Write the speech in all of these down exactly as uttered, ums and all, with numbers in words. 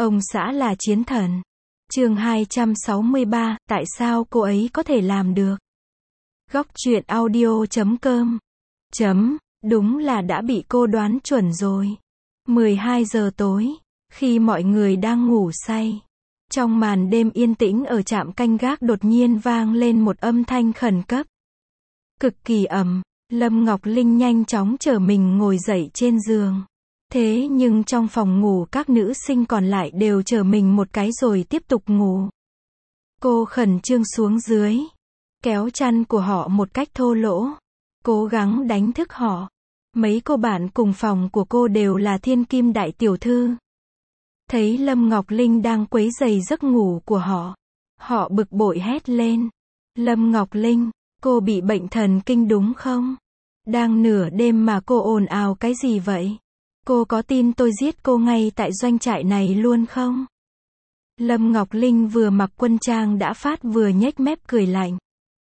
Ông xã là chiến thần. Chương hai trăm sáu mươi ba, tại sao cô ấy có thể làm được? Góc truyện audio chấm com. Chấm, đúng là đã bị cô đoán chuẩn rồi. mười hai giờ tối, khi mọi người đang ngủ say, trong màn đêm yên tĩnh ở trạm canh gác đột nhiên vang lên một âm thanh khẩn cấp. Cực kỳ ầm, Lâm Ngọc Linh nhanh chóng trở mình ngồi dậy trên giường. Thế nhưng trong phòng ngủ các nữ sinh còn lại đều trở mình một cái rồi tiếp tục ngủ. Cô khẩn trương xuống dưới, kéo chăn của họ một cách thô lỗ, cố gắng đánh thức họ. Mấy cô bạn cùng phòng của cô đều là thiên kim đại tiểu thư. Thấy Lâm Ngọc Linh đang quấy rầy giấc ngủ của họ, họ bực bội hét lên. Lâm Ngọc Linh, cô bị bệnh thần kinh đúng không? Đang nửa đêm mà cô ồn ào cái gì vậy? Cô có tin tôi giết cô ngay tại doanh trại này luôn không? Lâm Ngọc Linh vừa mặc quân trang đã phát vừa nhếch mép cười lạnh.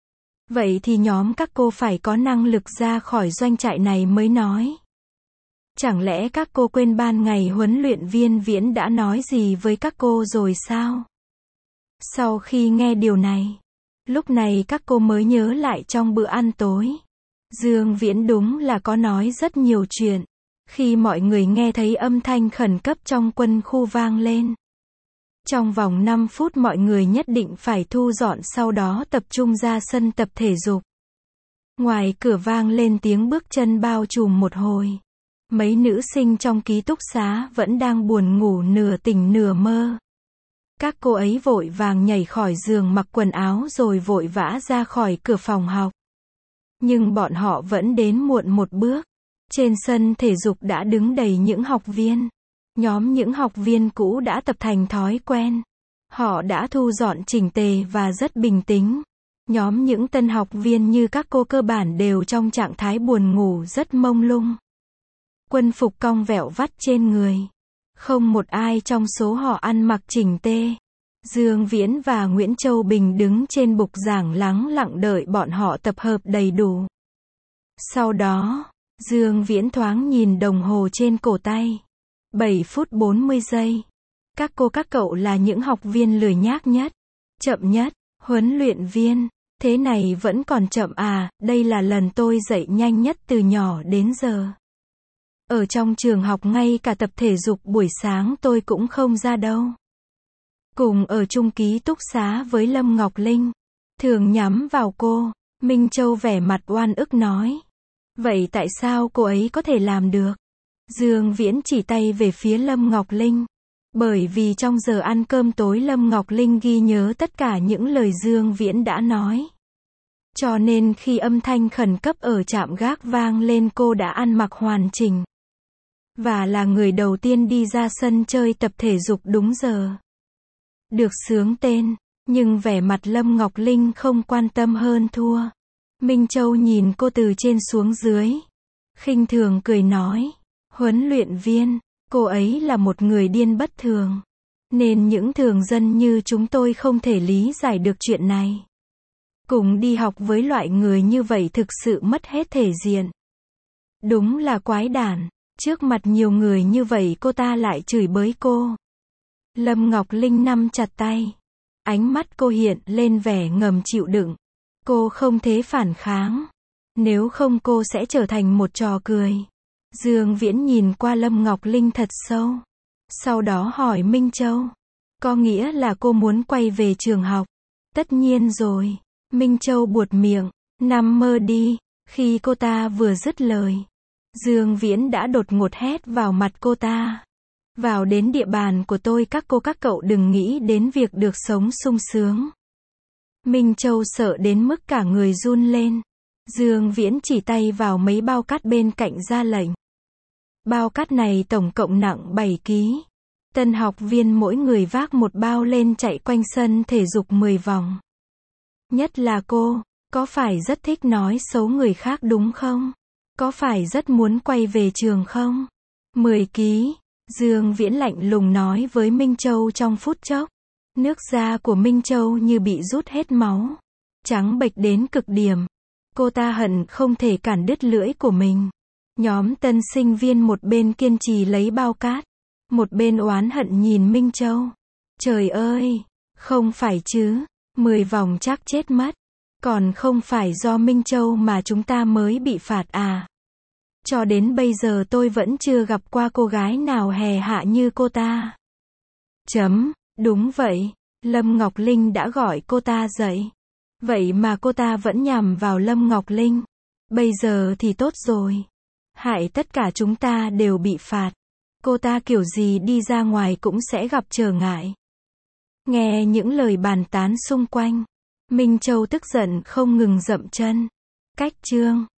Vậy thì nhóm các cô phải có năng lực ra khỏi doanh trại này mới nói. Chẳng lẽ các cô quên ban ngày huấn luyện viên Viễn đã nói gì với các cô rồi sao? Sau khi nghe điều này, lúc này các cô mới nhớ lại trong bữa ăn tối. Dương Viễn đúng là có nói rất nhiều chuyện. Khi mọi người nghe thấy âm thanh khẩn cấp trong quân khu vang lên. Trong vòng năm phút mọi người nhất định phải thu dọn, sau đó tập trung ra sân tập thể dục. Ngoài cửa vang lên tiếng bước chân bao trùm một hồi. Mấy nữ sinh trong ký túc xá vẫn đang buồn ngủ nửa tỉnh nửa mơ. Các cô ấy vội vàng nhảy khỏi giường mặc quần áo rồi vội vã ra khỏi cửa phòng học. Nhưng bọn họ vẫn đến muộn một bước. Trên sân thể dục đã đứng đầy những học viên. Nhóm những học viên cũ đã tập thành thói quen. Họ đã thu dọn chỉnh tề và rất bình tĩnh. Nhóm những tân học viên như các cô cơ bản đều trong trạng thái buồn ngủ rất mông lung. Quân phục cong vẹo vắt trên người. Không một ai trong số họ ăn mặc chỉnh tề. Dương Viễn và Nguyễn Châu Bình đứng trên bục giảng lắng lặng đợi bọn họ tập hợp đầy đủ. Sau đó, Dương Viễn thoáng nhìn đồng hồ trên cổ tay. bảy phút bốn mươi giây. Các cô các cậu là những học viên lười nhác nhất. Chậm nhất. Huấn luyện viên, thế này vẫn còn chậm à? Đây là lần tôi dậy nhanh nhất từ nhỏ đến giờ. Ở trong trường học ngay cả tập thể dục buổi sáng tôi cũng không ra đâu. Cùng ở chung ký túc xá với Lâm Ngọc Linh, thường nhắm vào cô, Minh Châu vẻ mặt oan ức nói. Vậy tại sao cô ấy có thể làm được? Dương Viễn chỉ tay về phía Lâm Ngọc Linh. Bởi vì trong giờ ăn cơm tối Lâm Ngọc Linh ghi nhớ tất cả những lời Dương Viễn đã nói. Cho nên khi âm thanh khẩn cấp ở trạm gác vang lên cô đã ăn mặc hoàn chỉnh. Và là người đầu tiên đi ra sân chơi tập thể dục đúng giờ. Được xướng tên, nhưng vẻ mặt Lâm Ngọc Linh không quan tâm hơn thua. Minh Châu nhìn cô từ trên xuống dưới. Khinh thường cười nói. Huấn luyện viên, cô ấy là một người điên bất thường. Nên những thường dân như chúng tôi không thể lý giải được chuyện này. Cùng đi học với loại người như vậy thực sự mất hết thể diện. Đúng là quái đản. Trước mặt nhiều người như vậy cô ta lại chửi bới cô. Lâm Ngọc Linh nắm chặt tay. Ánh mắt cô hiện lên vẻ ngầm chịu đựng. Cô không thể phản kháng. Nếu không cô sẽ trở thành một trò cười. Dương Viễn nhìn qua Lâm Ngọc Linh thật sâu. Sau đó hỏi Minh Châu. Có nghĩa là cô muốn quay về trường học? Tất nhiên rồi. Minh Châu buột miệng. Nằm mơ đi. Khi cô ta vừa dứt lời, Dương Viễn đã đột ngột hét vào mặt cô ta. Vào đến địa bàn của tôi các cô các cậu đừng nghĩ đến việc được sống sung sướng. Minh Châu sợ đến mức cả người run lên. Dương Viễn chỉ tay vào mấy bao cát bên cạnh ra lệnh. Bao cát này tổng cộng nặng bảy ki lô gam. Tân học viên mỗi người vác một bao lên chạy quanh sân thể dục mười vòng. Nhất là cô, có phải rất thích nói xấu người khác đúng không? Có phải rất muốn quay về trường không? mười ki lô gam. Dương Viễn lạnh lùng nói với Minh Châu trong phút chốc. Nước da của Minh Châu như bị rút hết máu. Trắng bệch đến cực điểm. Cô ta hận không thể cản đứt lưỡi của mình. Nhóm tân sinh viên một bên kiên trì lấy bao cát. Một bên oán hận nhìn Minh Châu. Trời ơi, không phải chứ, mười vòng chắc chết mất. Còn không phải do Minh Châu mà chúng ta mới bị phạt à? Cho đến bây giờ tôi vẫn chưa gặp qua cô gái nào hèn hạ như cô ta. Chấm, đúng vậy, Lâm Ngọc Linh đã gọi cô ta dậy. Vậy mà cô ta vẫn nhằm vào Lâm Ngọc Linh. Bây giờ thì tốt rồi. Hại tất cả chúng ta đều bị phạt. Cô ta kiểu gì đi ra ngoài cũng sẽ gặp trở ngại. Nghe những lời bàn tán xung quanh, Minh Châu tức giận không ngừng dậm chân. Cách chương